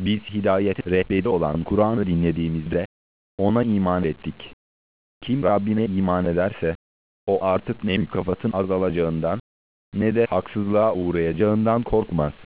Biz hidayet rehberi olan Kur'an'ı dinlediğimizde ona iman ettik. Kim Rabbine iman ederse, o artık ne mükafatın azalacağından ne de haksızlığa uğrayacağından korkmaz.